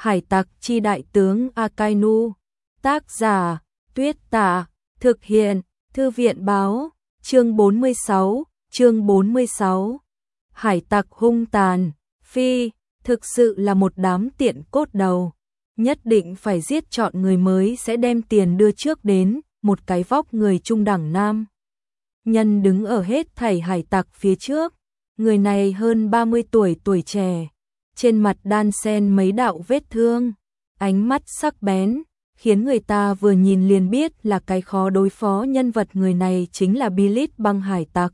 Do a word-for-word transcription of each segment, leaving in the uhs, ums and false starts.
Hải tặc chi đại tướng Akainu. Tác giả, Tuyết Tả. Thực hiện, Thư viện báo. Chương bốn mươi sáu, chương bốn mươi sáu. Hải tặc hung tàn, phi, thực sự là một đám tiện cốt đầu. Nhất định phải giết chọn người mới sẽ đem tiền đưa trước đến, một cái vóc người trung đẳng nam. Nhân đứng ở hết thảy hải tặc phía trước, người này hơn ba mươi tuổi tuổi trẻ, trên mặt đan xen mấy đạo vết thương, ánh mắt sắc bén, khiến người ta vừa nhìn liền biết là cái khó đối phó nhân vật. Người này chính là Billit băng hải tặc.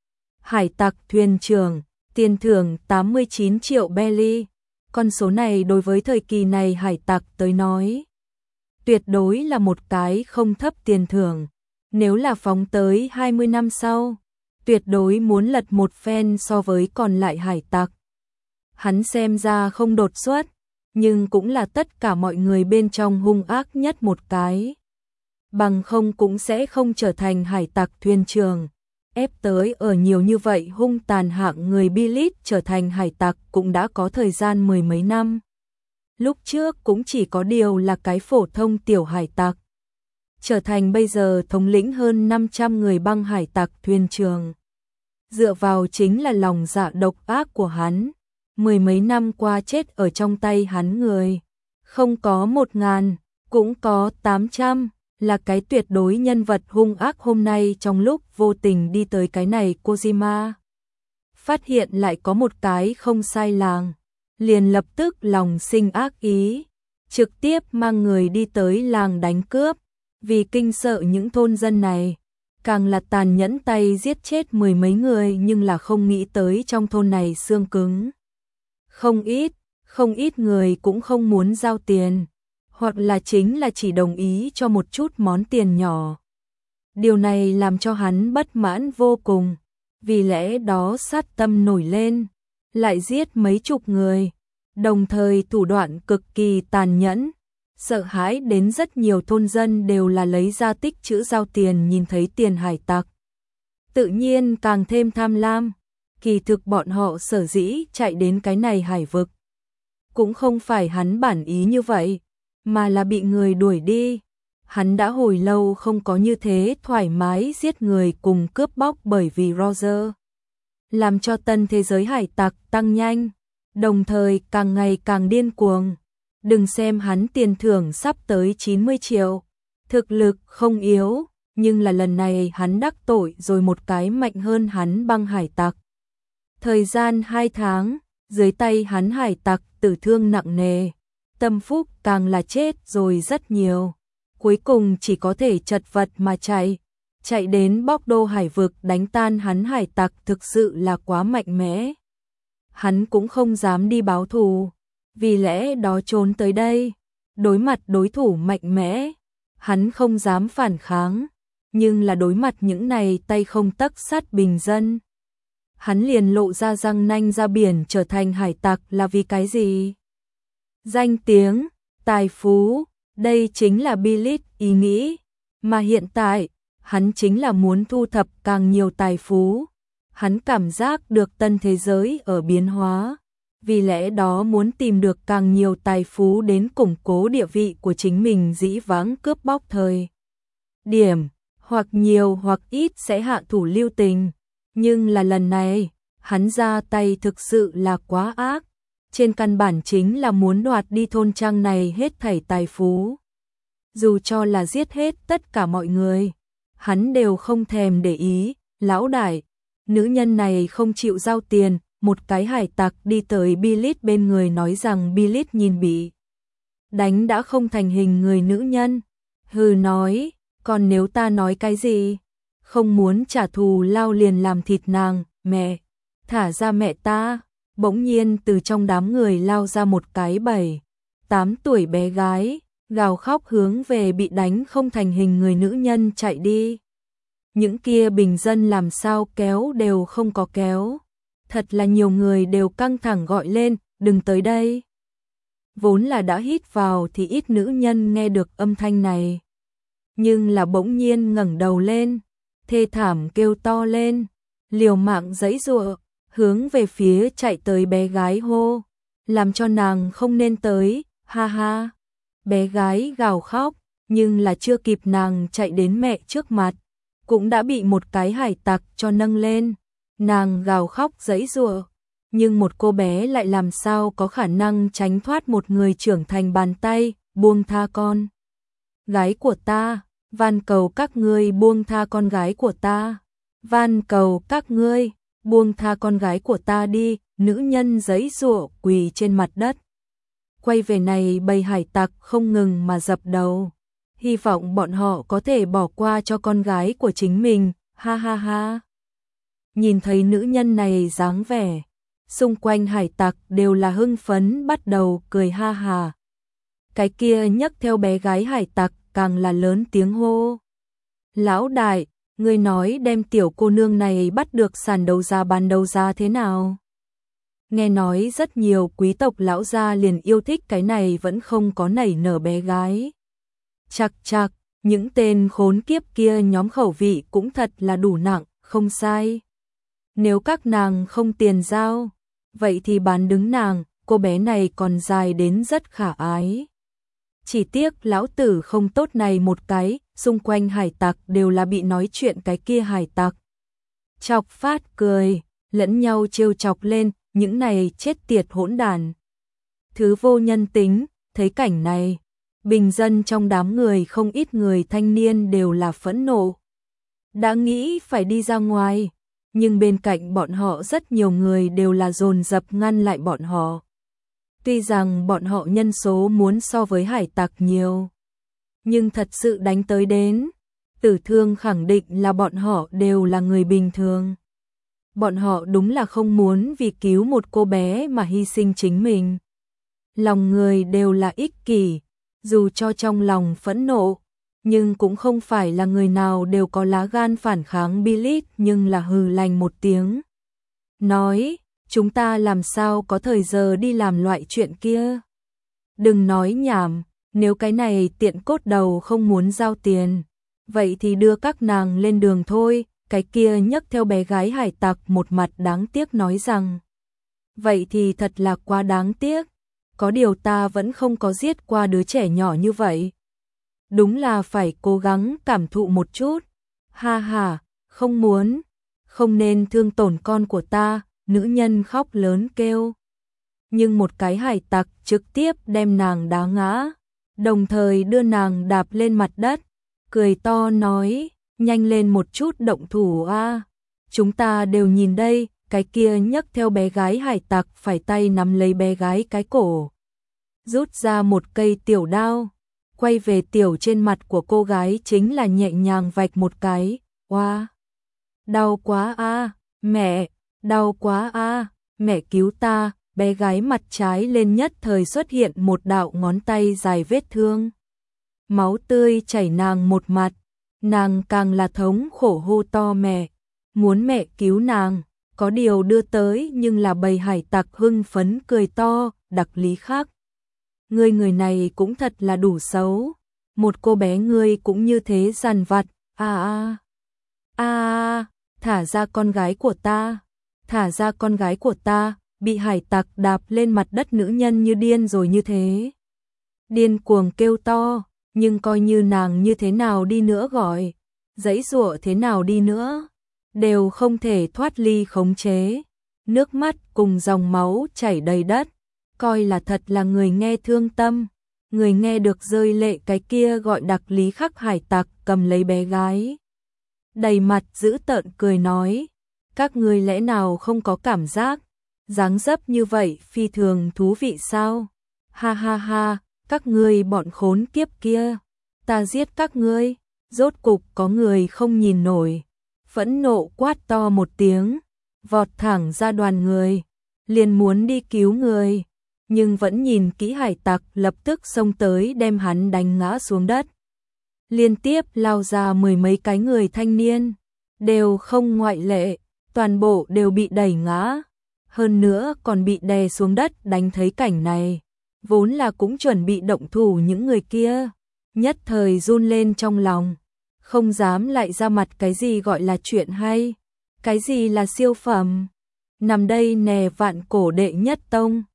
Hải tặc thuyền trưởng, tiền thưởng tám mươi chín triệu belly. Con số này đối với thời kỳ này hải tặc tới nói, tuyệt đối là một cái không thấp tiền thưởng. Nếu là phóng tới hai mươi năm sau, tuyệt đối muốn lật một phen so với còn lại hải tặc. Hắn xem ra không đột xuất, nhưng cũng là tất cả mọi người bên trong hung ác nhất một cái. Bằng không cũng sẽ không trở thành hải tặc thuyền trưởng. Ép tới ở nhiều như vậy hung tàn hạng người. Billit trở thành hải tặc cũng đã có thời gian mười mấy năm. Lúc trước cũng chỉ có điều là cái phổ thông tiểu hải tặc. Trở thành bây giờ thống lĩnh hơn năm trăm người băng hải tặc thuyền trưởng. Dựa vào chính là lòng dạ độc ác của hắn. Mười mấy năm qua chết ở trong tay hắn người. Không có một ngàn, cũng có tám trăm. Là cái tuyệt đối nhân vật hung ác. Hôm nay trong lúc vô tình đi tới cái này Kojima, phát hiện lại có một cái không sai làng, liền lập tức lòng sinh ác ý, trực tiếp mang người đi tới làng đánh cướp. Vì kinh sợ những thôn dân này, càng là tàn nhẫn tay giết chết mười mấy người. Nhưng là không nghĩ tới trong thôn này xương cứng không ít, không ít người cũng không muốn giao tiền, hoặc là chính là chỉ đồng ý cho một chút món tiền nhỏ. Điều này làm cho hắn bất mãn vô cùng, vì lẽ đó sát tâm nổi lên, lại giết mấy chục người, đồng thời thủ đoạn cực kỳ tàn nhẫn, sợ hãi đến rất nhiều thôn dân đều là lấy ra tích trữ giao tiền. Nhìn thấy tiền hải tặc, tự nhiên càng thêm tham lam. Kỳ thực bọn họ sở dĩ chạy đến cái này hải vực, cũng không phải hắn bản ý như vậy, mà là bị người đuổi đi. Hắn đã hồi lâu không có như thế thoải mái giết người cùng cướp bóc, bởi vì Roger làm cho tân thế giới hải tặc tăng nhanh, đồng thời càng ngày càng điên cuồng. Đừng xem hắn tiền thưởng sắp tới chín mươi triệu, thực lực không yếu, nhưng là lần này hắn đắc tội rồi một cái mạnh hơn hắn băng hải tặc. Thời gian hai tháng, dưới tay hắn hải tặc tử thương nặng nề, tâm phúc càng là chết rồi rất nhiều. Cuối cùng chỉ có thể chật vật mà chạy, chạy đến Bóc Đô hải vực đánh tan hắn hải tặc thực sự là quá mạnh mẽ. Hắn cũng không dám đi báo thù, vì lẽ đó trốn tới đây, đối mặt đối thủ mạnh mẽ. Hắn không dám phản kháng, nhưng là đối mặt những này tay không tấc sắt bình dân, hắn liền lộ ra răng nanh ra biển. Trở thành hải tặc là vì cái gì? Danh tiếng, tài phú, đây chính là Billit ý nghĩ. Mà hiện tại, hắn chính là muốn thu thập càng nhiều tài phú. Hắn cảm giác được tân thế giới ở biến hóa, vì lẽ đó muốn tìm được càng nhiều tài phú đến củng cố địa vị của chính mình. Dĩ vãng cướp bóc thời điểm, hoặc nhiều hoặc ít sẽ hạ thủ lưu tình. Nhưng là lần này, hắn ra tay thực sự là quá ác. Trên căn bản chính là muốn đoạt đi thôn trang này hết thảy tài phú. Dù cho là giết hết tất cả mọi người, hắn đều không thèm để ý. Lão đại, nữ nhân này không chịu giao tiền. Một cái hải tặc đi tới Billit bên người nói rằng Billit nhìn bị đánh đã không thành hình người nữ nhân. Hừ nói, còn nếu ta nói cái gì? Không muốn trả thù lao liền làm thịt nàng. Mẹ, thả ra mẹ ta. Bỗng nhiên từ trong đám người lao ra một cái bảy, tám tuổi bé gái, gào khóc hướng về bị đánh không thành hình người nữ nhân chạy đi. Những kia bình dân làm sao kéo đều không có kéo. Thật là nhiều người đều căng thẳng gọi lên, đừng tới đây. Vốn là đã hít vào thì ít nữ nhân nghe được âm thanh này, nhưng là bỗng nhiên ngẩng đầu lên, thê thảm kêu to lên, liều mạng giãy giụa, hướng về phía chạy tới bé gái hô, làm cho nàng không nên tới. ha ha. Bé gái gào khóc, nhưng là chưa kịp nàng chạy đến mẹ trước mặt, cũng đã bị một cái hải tặc cho nâng lên. Nàng gào khóc giãy giụa, nhưng một cô bé lại làm sao có khả năng tránh thoát một người trưởng thành bàn tay, buông tha con gái của ta, van cầu các ngươi buông tha con gái của ta, van cầu các ngươi buông tha con gái của ta đi. Nữ nhân giãy giụa quỳ trên mặt đất. Quay về này bầy hải tặc không ngừng mà dập đầu, hy vọng bọn họ có thể bỏ qua cho con gái của chính mình, ha ha ha. Nhìn thấy nữ nhân này dáng vẻ, xung quanh hải tặc đều là hưng phấn bắt đầu cười ha hà. Cái kia nhấc theo bé gái hải tặc càng là lớn tiếng hô. Lão đại, ngươi nói đem tiểu cô nương này bắt được sàn đấu giá bán đấu giá thế nào? Nghe nói rất nhiều quý tộc lão gia liền yêu thích cái này vẫn không có nảy nở bé gái. Chặt chặt, những tên khốn kiếp kia nhóm khẩu vị cũng thật là đủ nặng, không sai. Nếu các nàng không tiền giao, vậy thì bán đứng nàng, cô bé này còn dài đến rất khả ái. Chỉ tiếc lão tử không tốt này một cái, xung quanh hải tặc đều là bị nói chuyện cái kia hải tặc. Chọc phát cười, lẫn nhau trêu chọc lên, những này chết tiệt hỗn đàn. Thứ vô nhân tính, thấy cảnh này, bình dân trong đám người không ít người thanh niên đều là phẫn nộ. Đã nghĩ phải đi ra ngoài, nhưng bên cạnh bọn họ rất nhiều người đều là dồn dập ngăn lại bọn họ. Tuy rằng bọn họ nhân số muốn so với hải tặc nhiều, nhưng thật sự đánh tới đến, tử thương khẳng định là bọn họ đều là người bình thường. Bọn họ đúng là không muốn vì cứu một cô bé mà hy sinh chính mình. Lòng người đều là ích kỷ, dù cho trong lòng phẫn nộ, nhưng cũng không phải là người nào đều có lá gan phản kháng Billit, nhưng là hừ lạnh một tiếng. Nói, chúng ta làm sao có thời giờ đi làm loại chuyện kia. Đừng nói nhảm, nếu cái này tiện cốt đầu không muốn giao tiền, vậy thì đưa các nàng lên đường thôi. Cái kia nhấc theo bé gái hải tặc một mặt đáng tiếc nói rằng, vậy thì thật là quá đáng tiếc, có điều ta vẫn không có giết qua đứa trẻ nhỏ như vậy. Đúng là phải cố gắng cảm thụ một chút, ha ha, không muốn, không nên thương tổn con của ta, nữ nhân khóc lớn kêu. Nhưng một cái hải tặc trực tiếp đem nàng đá ngã, đồng thời đưa nàng đạp lên mặt đất, cười to nói, nhanh lên một chút động thủ a, chúng ta đều nhìn đây. Cái kia nhấc theo bé gái hải tặc phải tay nắm lấy bé gái cái cổ, rút ra một cây tiểu đao, quay về tiểu trên mặt của cô gái chính là nhẹ nhàng vạch một cái. Oa, đau quá a, mẹ, đau quá a, mẹ cứu ta. Bé gái mặt trái lên nhất thời xuất hiện một đạo ngón tay dài vết thương, máu tươi chảy nàng một mặt. Nàng càng là thống khổ hô to mẹ, muốn mẹ cứu nàng, có điều đưa tới nhưng là bầy hải tặc hưng phấn cười to, đặc lý khác. Ngươi người này cũng thật là đủ xấu, một cô bé ngươi cũng như thế dằn vặt, a a a, thả ra con gái của ta, thả ra con gái của ta, bị hải tặc đạp lên mặt đất nữ nhân như điên rồi như thế. Điên cuồng kêu to. Nhưng coi như nàng như thế nào đi nữa gọi, giãy giụa thế nào đi nữa, đều không thể thoát ly khống chế. Nước mắt cùng dòng máu chảy đầy đất, coi là thật là người nghe thương tâm, người nghe được rơi lệ. Cái kia gọi đặc lý khắc hải tặc cầm lấy bé gái, đầy mặt dữ tợn cười nói, các ngươi lẽ nào không có cảm giác, dáng dấp như vậy phi thường thú vị sao, ha ha ha. Các ngươi bọn khốn kiếp kia, ta giết các ngươi. Rốt cục có người không nhìn nổi, phẫn nộ quát to một tiếng, vọt thẳng ra đoàn người, liền muốn đi cứu người, nhưng vẫn nhìn kỹ hải tặc lập tức xông tới đem hắn đánh ngã xuống đất. Liên tiếp lao ra mười mấy cái người thanh niên, đều không ngoại lệ, toàn bộ đều bị đẩy ngã, hơn nữa còn bị đè xuống đất. Đánh thấy cảnh này, vốn là cũng chuẩn bị động thủ những người kia, nhất thời run lên trong lòng, không dám lại ra mặt cái gì gọi là chuyện hay, cái gì là siêu phẩm. Nằm đây nè vạn cổ đệ nhất tông,